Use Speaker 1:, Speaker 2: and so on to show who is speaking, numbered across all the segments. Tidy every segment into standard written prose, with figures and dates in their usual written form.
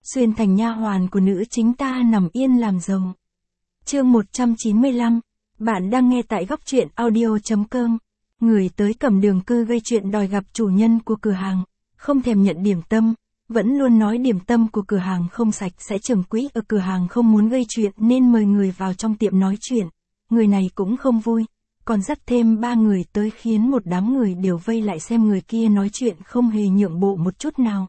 Speaker 1: xuyên thành nha hoàn của nữ chính ta nằm yên làm rồng. Chương 195. Bạn đang nghe tại góc truyện audio.com. Người tới cầm đường cư gây chuyện đòi gặp chủ nhân của cửa hàng, không thèm nhận điểm tâm, vẫn luôn nói điểm tâm của cửa hàng không sạch sẽ. Trưởng quỹ ở cửa hàng không muốn gây chuyện nên mời người vào trong tiệm nói chuyện. Người này cũng không vui, còn dắt thêm 3 người tới khiến một đám người đều vây lại xem người kia nói chuyện không hề nhượng bộ một chút nào.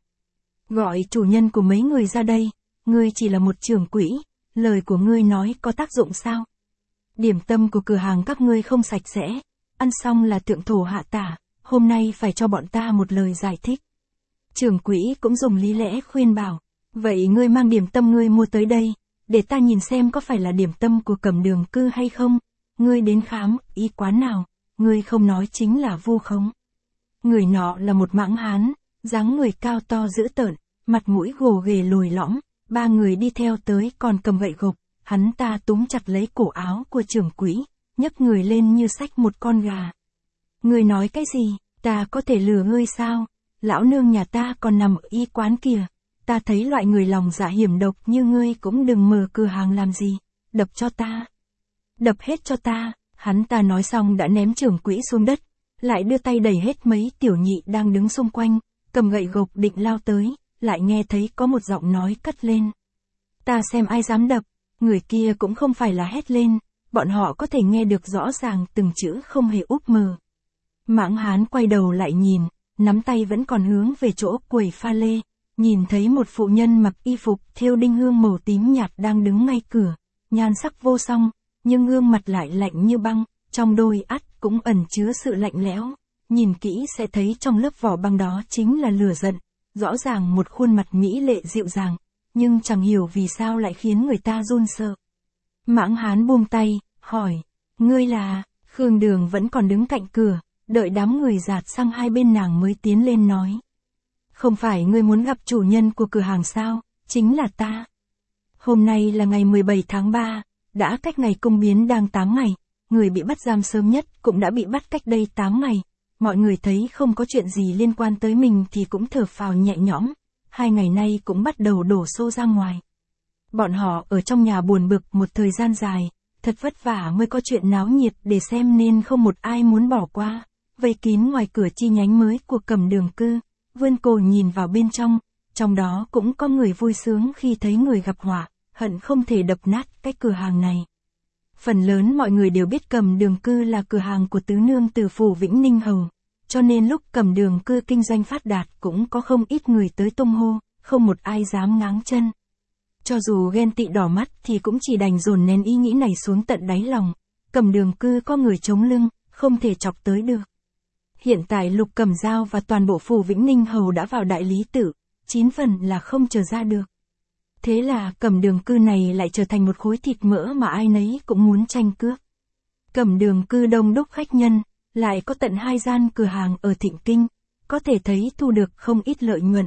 Speaker 1: Gọi chủ nhân của mấy người ra đây, ngươi chỉ là một trưởng quỹ, lời của ngươi nói có tác dụng sao? Điểm tâm của cửa hàng các ngươi không sạch sẽ, ăn xong là thượng thổ hạ tả, hôm nay phải cho bọn ta một lời giải thích. Trưởng quỹ cũng dùng lý lẽ khuyên bảo, vậy ngươi mang điểm tâm ngươi mua tới đây, để ta nhìn xem có phải là điểm tâm của cầm đường cư hay không. Ngươi đến khám y quán nào, ngươi không nói chính là vu khống. Người nọ là một mãng hán, dáng người cao to dữ tợn, mặt mũi gồ ghề lồi lõm, 3 người đi theo tới còn cầm gậy gộc, hắn ta túm chặt lấy cổ áo của trưởng quỹ, nhấc người lên như xách một con gà. Ngươi nói cái gì, ta có thể lừa ngươi sao? Lão nương nhà ta còn nằm ở y quán kìa, ta thấy loại người lòng dạ hiểm độc như ngươi cũng đừng mở cửa hàng làm gì, đập cho ta. Đập hết cho ta, hắn ta nói xong đã ném trưởng quỹ xuống đất, lại đưa tay đẩy hết mấy tiểu nhị đang đứng xung quanh, cầm gậy gộc định lao tới, lại nghe thấy có một giọng nói cất lên. Ta xem ai dám đập, người kia cũng không phải là hét lên, bọn họ có thể nghe được rõ ràng từng chữ không hề úp mờ. Mãng hán quay đầu lại nhìn, nắm tay vẫn còn hướng về chỗ quầy pha lê, nhìn thấy một phụ nhân mặc y phục thêu đinh hương màu tím nhạt đang đứng ngay cửa, nhan sắc vô song, nhưng gương mặt lại lạnh như băng, trong đôi ắt cũng ẩn chứa sự lạnh lẽo, nhìn kỹ sẽ thấy trong lớp vỏ băng đó chính là lửa giận, rõ ràng một khuôn mặt mỹ lệ dịu dàng, nhưng chẳng hiểu vì sao lại khiến người ta run sợ. Mãng hán buông tay, hỏi, ngươi là? Khương Đường vẫn còn đứng cạnh cửa, đợi đám người dạt sang hai bên nàng mới tiến lên nói. Không phải ngươi muốn gặp chủ nhân của cửa hàng sao, chính là ta. Hôm nay là ngày 17 tháng 3, đã cách ngày cung biến đang 8 ngày, người bị bắt giam sớm nhất cũng đã bị bắt cách đây 8 ngày. Mọi người thấy không có chuyện gì liên quan tới mình thì cũng thở phào nhẹ nhõm, 2 ngày nay cũng bắt đầu đổ xô ra ngoài. Bọn họ ở trong nhà buồn bực một thời gian dài, thật vất vả mới có chuyện náo nhiệt để xem nên không một ai muốn bỏ qua, vây kín ngoài cửa chi nhánh mới của cầm đường cư, vươn cổ nhìn vào bên trong đó cũng có người vui sướng khi thấy người gặp họa, hận không thể đập nát cái cửa hàng này. Phần lớn mọi người đều biết cầm đường cư là cửa hàng của tứ nương từ phủ Vĩnh Ninh Hầu, cho nên lúc cầm đường cư kinh doanh phát đạt cũng có không ít người tới tung hô, không một ai dám ngáng chân. Cho dù ghen tị đỏ mắt thì cũng chỉ đành dồn nén ý nghĩ này xuống tận đáy lòng, cầm đường cư có người chống lưng, không thể chọc tới được. Hiện tại Lục Cẩm Dao và toàn bộ phủ Vĩnh Ninh Hầu đã vào đại lý tự, 9 phần là không chờ ra được. Thế là cầm đường cư này lại trở thành một khối thịt mỡ mà ai nấy cũng muốn tranh cướp. Cầm đường cư đông đúc khách nhân, lại có tận 2 gian cửa hàng ở Thịnh Kinh, có thể thấy thu được không ít lợi nhuận.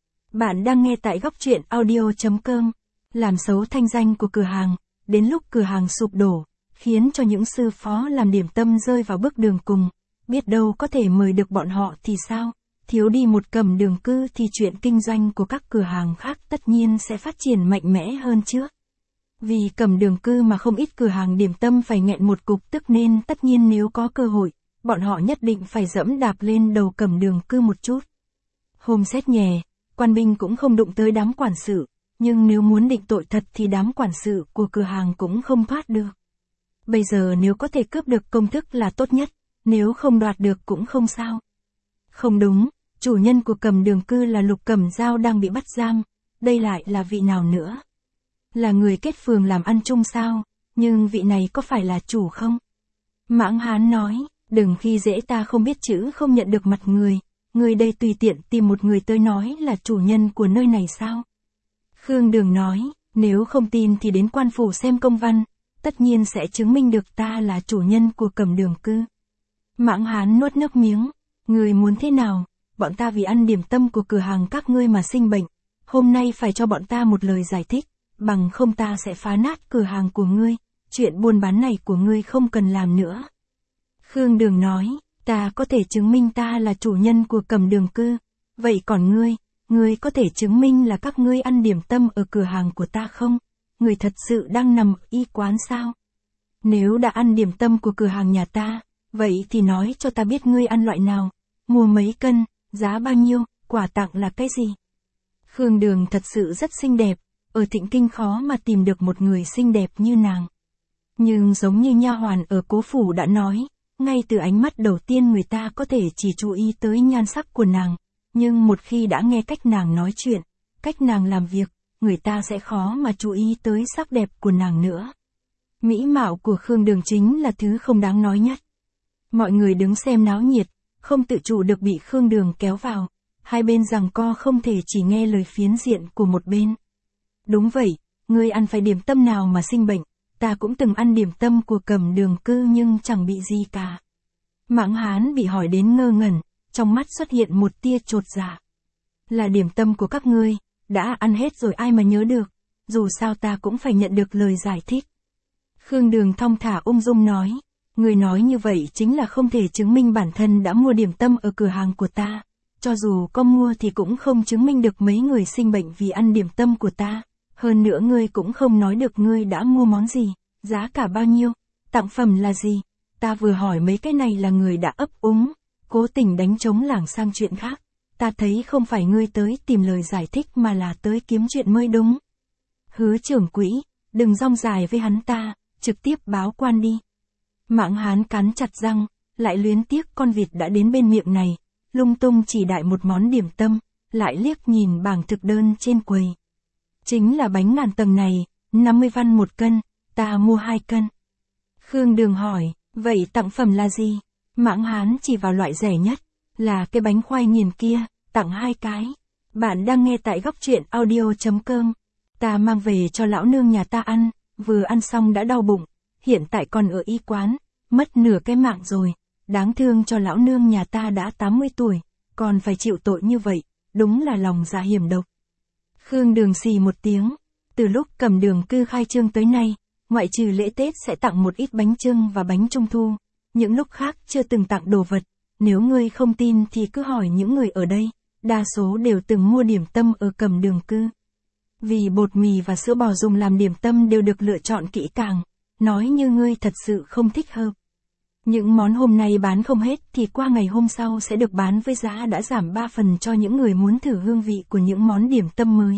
Speaker 1: Bạn đang nghe tại góc truyện audio.com. Làm xấu thanh danh của cửa hàng, đến lúc cửa hàng sụp đổ, khiến cho những sư phó làm điểm tâm rơi vào bước đường cùng, biết đâu có thể mời được bọn họ thì sao? Thiếu đi một cầm đường cư thì chuyện kinh doanh của các cửa hàng khác tất nhiên sẽ phát triển mạnh mẽ hơn trước. Vì cầm đường cư mà không ít cửa hàng điểm tâm phải nghẹn một cục tức nên tất nhiên nếu có cơ hội, bọn họ nhất định phải dẫm đạp lên đầu cầm đường cư một chút. Hôm xét nhè, quan binh cũng không đụng tới đám quản sự, nhưng nếu muốn định tội thật thì đám quản sự của cửa hàng cũng không thoát được. Bây giờ nếu có thể cướp được công thức là tốt nhất, nếu không đoạt được cũng không sao. Không đúng, chủ nhân của cầm đường cư là Lục Cẩm Dao đang bị bắt giam, đây lại là vị nào nữa? Là người kết phường làm ăn chung sao, nhưng vị này có phải là chủ không? Mãng hán nói, đừng khi dễ ta không biết chữ không nhận được mặt người đây tùy tiện tìm một người tới nói là chủ nhân của nơi này sao? Khương Đường nói, nếu không tin thì đến quan phủ xem công văn, tất nhiên sẽ chứng minh được ta là chủ nhân của cầm đường cư. Mãng hán nuốt nước miếng, người muốn thế nào? Bọn ta vì ăn điểm tâm của cửa hàng các ngươi mà sinh bệnh, hôm nay phải cho bọn ta một lời giải thích, bằng không ta sẽ phá nát cửa hàng của ngươi, chuyện buôn bán này của ngươi không cần làm nữa. Khương Đường nói, ta có thể chứng minh ta là chủ nhân của cầm đường cư, vậy còn ngươi ngươi có thể chứng minh là các ngươi ăn điểm tâm ở cửa hàng của ta không? Ngươi thật sự đang nằm ở y quán sao? Nếu đã ăn điểm tâm của cửa hàng nhà ta, vậy thì nói cho ta biết ngươi ăn loại nào, mua mấy cân, giá bao nhiêu, quà tặng là cái gì? Khương Đường thật sự rất xinh đẹp, ở Thịnh Kinh khó mà tìm được một người xinh đẹp như nàng. Nhưng giống như nha hoàn ở Cố Phủ đã nói, ngay từ ánh mắt đầu tiên người ta có thể chỉ chú ý tới nhan sắc của nàng, nhưng một khi đã nghe cách nàng nói chuyện, cách nàng làm việc, người ta sẽ khó mà chú ý tới sắc đẹp của nàng nữa. Mỹ mạo của Khương Đường chính là thứ không đáng nói nhất. Mọi người đứng xem náo nhiệt, không tự chủ được bị Khương Đường kéo vào, hai bên giằng co không thể chỉ nghe lời phiến diện của một bên. Đúng vậy, ngươi ăn phải điểm tâm nào mà sinh bệnh, ta cũng từng ăn điểm tâm của Cẩm Đường Cư nhưng chẳng bị gì cả. Mãng Hán bị hỏi đến ngơ ngẩn, trong mắt xuất hiện một tia chột dạ. Là điểm tâm của các ngươi, đã ăn hết rồi ai mà nhớ được, dù sao ta cũng phải nhận được lời giải thích. Khương Đường thong thả ung dung nói, người nói như vậy chính là không thể chứng minh bản thân đã mua điểm tâm ở cửa hàng của ta, cho dù có mua thì cũng không chứng minh được mấy người sinh bệnh vì ăn điểm tâm của ta, hơn nữa ngươi cũng không nói được ngươi đã mua món gì, giá cả bao nhiêu, tặng phẩm là gì, ta vừa hỏi mấy cái này là người đã ấp úng, cố tình đánh trống lảng sang chuyện khác, ta thấy không phải ngươi tới tìm lời giải thích mà là tới kiếm chuyện mới đúng. Hứa trưởng quỹ, đừng rong dài với hắn ta, trực tiếp báo quan đi. Mãng Hán cắn chặt răng, lại luyến tiếc con vịt đã đến bên miệng này, lung tung chỉ đại một món điểm tâm, lại liếc nhìn bảng thực đơn trên quầy. Chính là bánh ngàn tầng này, 50 văn một cân, ta mua 2 cân. Khương Đường hỏi, vậy tặng phẩm là gì? Mãng Hán chỉ vào loại rẻ nhất, là cái bánh khoai nghiền kia, tặng 2 cái. Bạn đang nghe tại góc truyện audio.com. Ta mang về cho lão nương nhà ta ăn, vừa ăn xong đã đau bụng, hiện tại còn ở y quán, mất nửa cái mạng rồi, đáng thương cho lão nương nhà ta đã 80 tuổi, còn phải chịu tội như vậy, đúng là lòng dạ hiểm độc. Khương Đường xì một tiếng, từ lúc Cẩm Đường Cư khai trương tới nay, ngoại trừ lễ Tết sẽ tặng một ít bánh chưng và bánh trung thu, những lúc khác chưa từng tặng đồ vật, nếu ngươi không tin thì cứ hỏi những người ở đây, đa số đều từng mua điểm tâm ở Cẩm Đường Cư. Vì bột mì và sữa bò dùng làm điểm tâm đều được lựa chọn kỹ càng, nói như ngươi thật sự không thích hợp. Những món hôm nay bán không hết thì qua ngày hôm sau sẽ được bán với giá đã giảm 3 phần cho những người muốn thử hương vị của những món điểm tâm mới.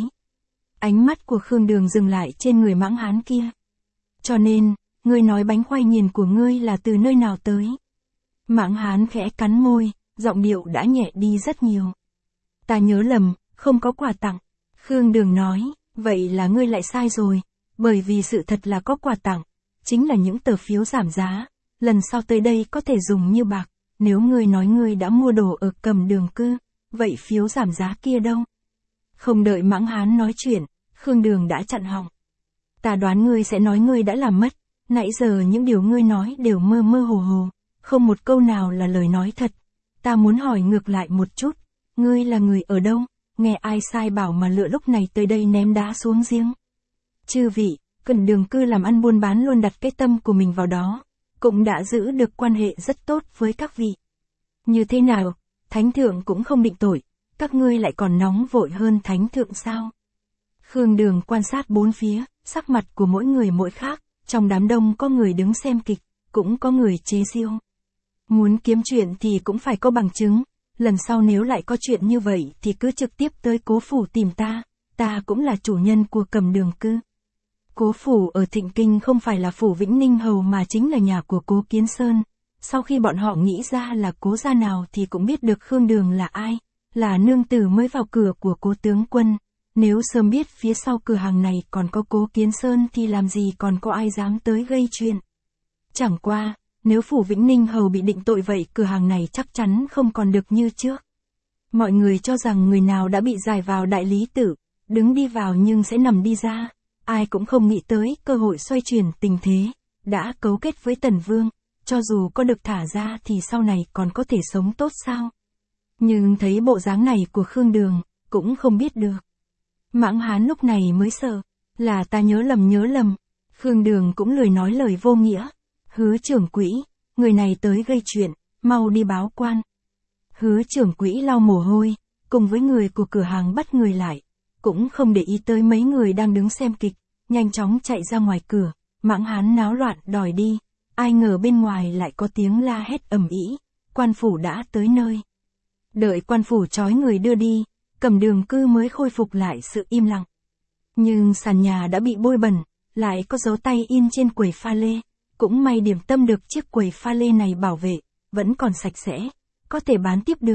Speaker 1: Ánh mắt của Khương Đường dừng lại trên người Mãng Hán kia. Cho nên, ngươi nói bánh khoai nghiền của ngươi là từ nơi nào tới? Mãng Hán khẽ cắn môi, giọng điệu đã nhẹ đi rất nhiều. Ta nhớ lầm, không có quà tặng. Khương Đường nói, vậy là ngươi lại sai rồi, bởi vì sự thật là có quà tặng, chính là những tờ phiếu giảm giá, lần sau tới đây có thể dùng như bạc, nếu ngươi nói ngươi đã mua đồ ở Cẩm Đường Cư, vậy phiếu giảm giá kia đâu? Không đợi Mãng Hán nói chuyện, Khương Đường đã chặn họng. Ta đoán ngươi sẽ nói ngươi đã làm mất, nãy giờ những điều ngươi nói đều mơ mơ hồ hồ, không một câu nào là lời nói thật. Ta muốn hỏi ngược lại một chút, ngươi là người ở đâu? Nghe ai sai bảo mà lựa lúc này tới đây ném đá xuống giếng. Chư vị, Cẩm Đường Cư làm ăn buôn bán luôn đặt cái tâm của mình vào đó, cũng đã giữ được quan hệ rất tốt với các vị. Như thế nào, Thánh Thượng cũng không định tội, các ngươi lại còn nóng vội hơn Thánh Thượng sao? Khương Đường quan sát bốn phía, sắc mặt của mỗi người mỗi khác, trong đám đông có người đứng xem kịch, cũng có người chế giễu. Muốn kiếm chuyện thì cũng phải có bằng chứng. Lần sau nếu lại có chuyện như vậy thì cứ trực tiếp tới Cố Phủ tìm ta cũng là chủ nhân của Cẩm Đường Cư. Cố Phủ ở Thịnh Kinh không phải là Phủ Vĩnh Ninh Hầu mà chính là nhà của Cố Kiến Sơn. Sau khi bọn họ nghĩ ra là Cố gia nào thì cũng biết được Khương Đường là ai, là nương tử mới vào cửa của Cố tướng quân. Nếu sớm biết phía sau cửa hàng này còn có Cố Kiến Sơn thì làm gì còn có ai dám tới gây chuyện. Chẳng qua, nếu Phủ Vĩnh Ninh Hầu bị định tội vậy cửa hàng này chắc chắn không còn được như trước. Mọi người cho rằng người nào đã bị giải vào đại lý tự, đứng đi vào nhưng sẽ nằm đi ra. Ai cũng không nghĩ tới cơ hội xoay chuyển tình thế, đã cấu kết với Tần Vương, cho dù có được thả ra thì sau này còn có thể sống tốt sao. Nhưng thấy bộ dáng này của Khương Đường, cũng không biết được. Mãng Hán lúc này mới sợ, là ta nhớ lầm. Khương Đường cũng lười nói lời vô nghĩa. Hứa trưởng quỹ, người này tới gây chuyện, mau đi báo quan. Hứa trưởng quỹ lau mồ hôi, cùng với người của cửa hàng bắt người lại, cũng không để ý tới mấy người đang đứng xem kịch, nhanh chóng chạy ra ngoài cửa, mãng hán náo loạn đòi đi, ai ngờ bên ngoài lại có tiếng la hét ầm ĩ, quan phủ đã tới nơi. Đợi quan phủ trói người đưa đi, Cẩm Đường Cư mới khôi phục lại sự im lặng. Nhưng sàn nhà đã bị bôi bẩn, lại có dấu tay in trên quầy pha lê, cũng may Điểm Tâm được chiếc quầy pha lê này bảo vệ, vẫn còn sạch sẽ, có thể bán tiếp được.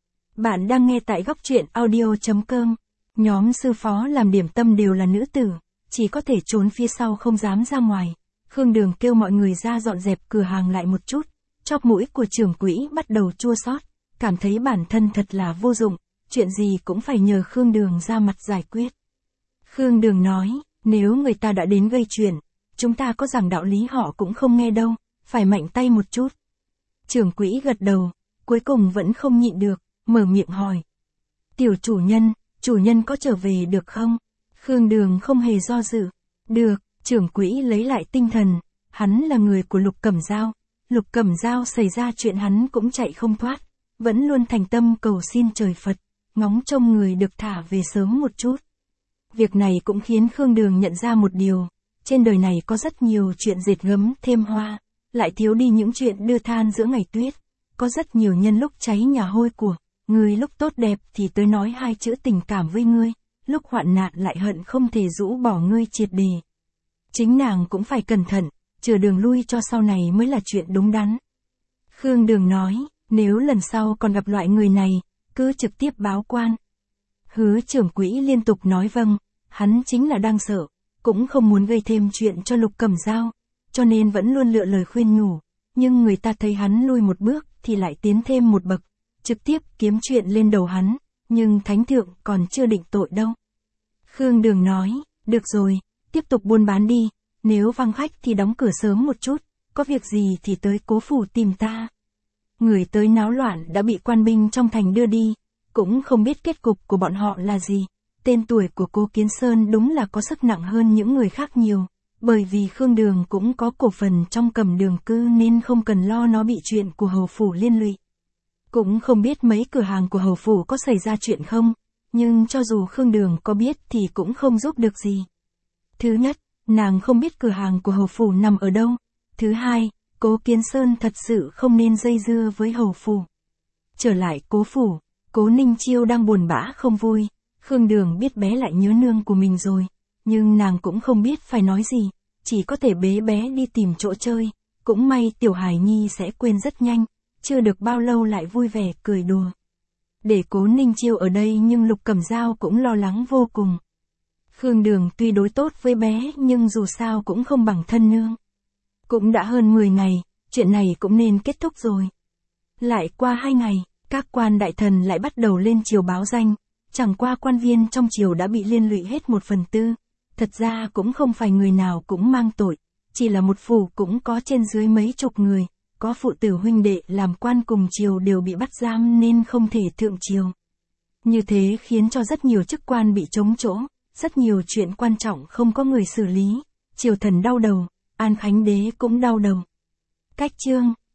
Speaker 1: Bạn đang nghe tại góc truyện audio.com. Nhóm sư phó làm Điểm Tâm đều là nữ tử, chỉ có thể trốn phía sau không dám ra ngoài. Khương Đường kêu mọi người ra dọn dẹp cửa hàng lại một chút, chóp mũi của trưởng quỹ bắt đầu chua xót, cảm thấy bản thân thật là vô dụng, chuyện gì cũng phải nhờ Khương Đường ra mặt giải quyết. Khương Đường nói, nếu người ta đã đến gây chuyện, chúng ta có giảng đạo lý họ cũng không nghe đâu, phải mạnh tay một chút. Trưởng quỹ gật đầu, cuối cùng vẫn không nhịn được, mở miệng hỏi. Tiểu chủ nhân có trở về được không? Khương Đường không hề do dự. Được, trưởng quỹ lấy lại tinh thần, hắn là người của Lục Cẩm Dao. Lục Cẩm Dao xảy ra chuyện hắn cũng chạy không thoát, vẫn luôn thành tâm cầu xin trời Phật, ngóng trông người được thả về sớm một chút. Việc này cũng khiến Khương Đường nhận ra một điều, trên đời này có rất nhiều chuyện dệt gấm thêm hoa, lại thiếu đi những chuyện đưa than giữa ngày tuyết. Có rất nhiều nhân lúc cháy nhà hôi của, người lúc tốt đẹp thì tới nói hai chữ tình cảm với ngươi, lúc hoạn nạn lại hận không thể rũ bỏ ngươi triệt đề. Chính nàng cũng phải cẩn thận, chừa đường lui cho sau này mới là chuyện đúng đắn. Khương Đường nói, nếu lần sau còn gặp loại người này, cứ trực tiếp báo quan. Hứa trưởng quỹ liên tục nói vâng, hắn chính là đang sợ, cũng không muốn gây thêm chuyện cho Lục Cẩm Dao, cho nên vẫn luôn lựa lời khuyên nhủ, nhưng người ta thấy hắn lui một bước thì lại tiến thêm một bậc, trực tiếp kiếm chuyện lên đầu hắn, nhưng thánh thượng còn chưa định tội đâu. Khương Đường nói, được rồi, tiếp tục buôn bán đi, nếu vắng khách thì đóng cửa sớm một chút, có việc gì thì tới Cố phủ tìm ta. Người tới náo loạn đã bị quan binh trong thành đưa đi, cũng không biết kết cục của bọn họ là gì. Tên tuổi của Cố Kiến Sơn đúng là có sức nặng hơn những người khác nhiều, bởi vì Khương Đường cũng có cổ phần trong Cẩm Đường Cư nên không cần lo nó bị chuyện của hầu phủ liên lụy. Cũng không biết mấy cửa hàng của hầu phủ có xảy ra chuyện không, nhưng cho dù Khương Đường có biết thì cũng không giúp được gì. Thứ nhất, nàng không biết cửa hàng của hầu phủ nằm ở đâu. Thứ hai, Cố Kiến Sơn thật sự không nên dây dưa với hầu phủ. Trở lại Cố phủ, Cố Ninh Chiêu đang buồn bã không vui. Khương Đường biết bé lại nhớ nương của mình rồi, nhưng nàng cũng không biết phải nói gì, chỉ có thể bế bé đi tìm chỗ chơi. Cũng may tiểu Hải Nhi sẽ quên rất nhanh, chưa được bao lâu lại vui vẻ cười đùa. Để Cố Ninh Chiêu ở đây nhưng Lục Cẩm Dao cũng lo lắng vô cùng. Khương Đường tuy đối tốt với bé nhưng dù sao cũng không bằng thân nương. Cũng đã hơn 10 ngày, chuyện này cũng nên kết thúc rồi. Lại qua 2 ngày, các quan đại thần lại bắt đầu lên triều báo danh. Chẳng qua quan viên trong triều đã bị liên lụy hết 1/4. Thật ra cũng không phải người nào cũng mang tội, chỉ là một phủ cũng có trên dưới mấy chục người, có phụ tử huynh đệ làm quan cùng triều đều bị bắt giam nên không thể thượng triều. Như thế khiến cho rất nhiều chức quan bị trống chỗ, rất nhiều chuyện quan trọng không có người xử lý, triều thần đau đầu, An Khánh đế cũng đau đầu. Cách chương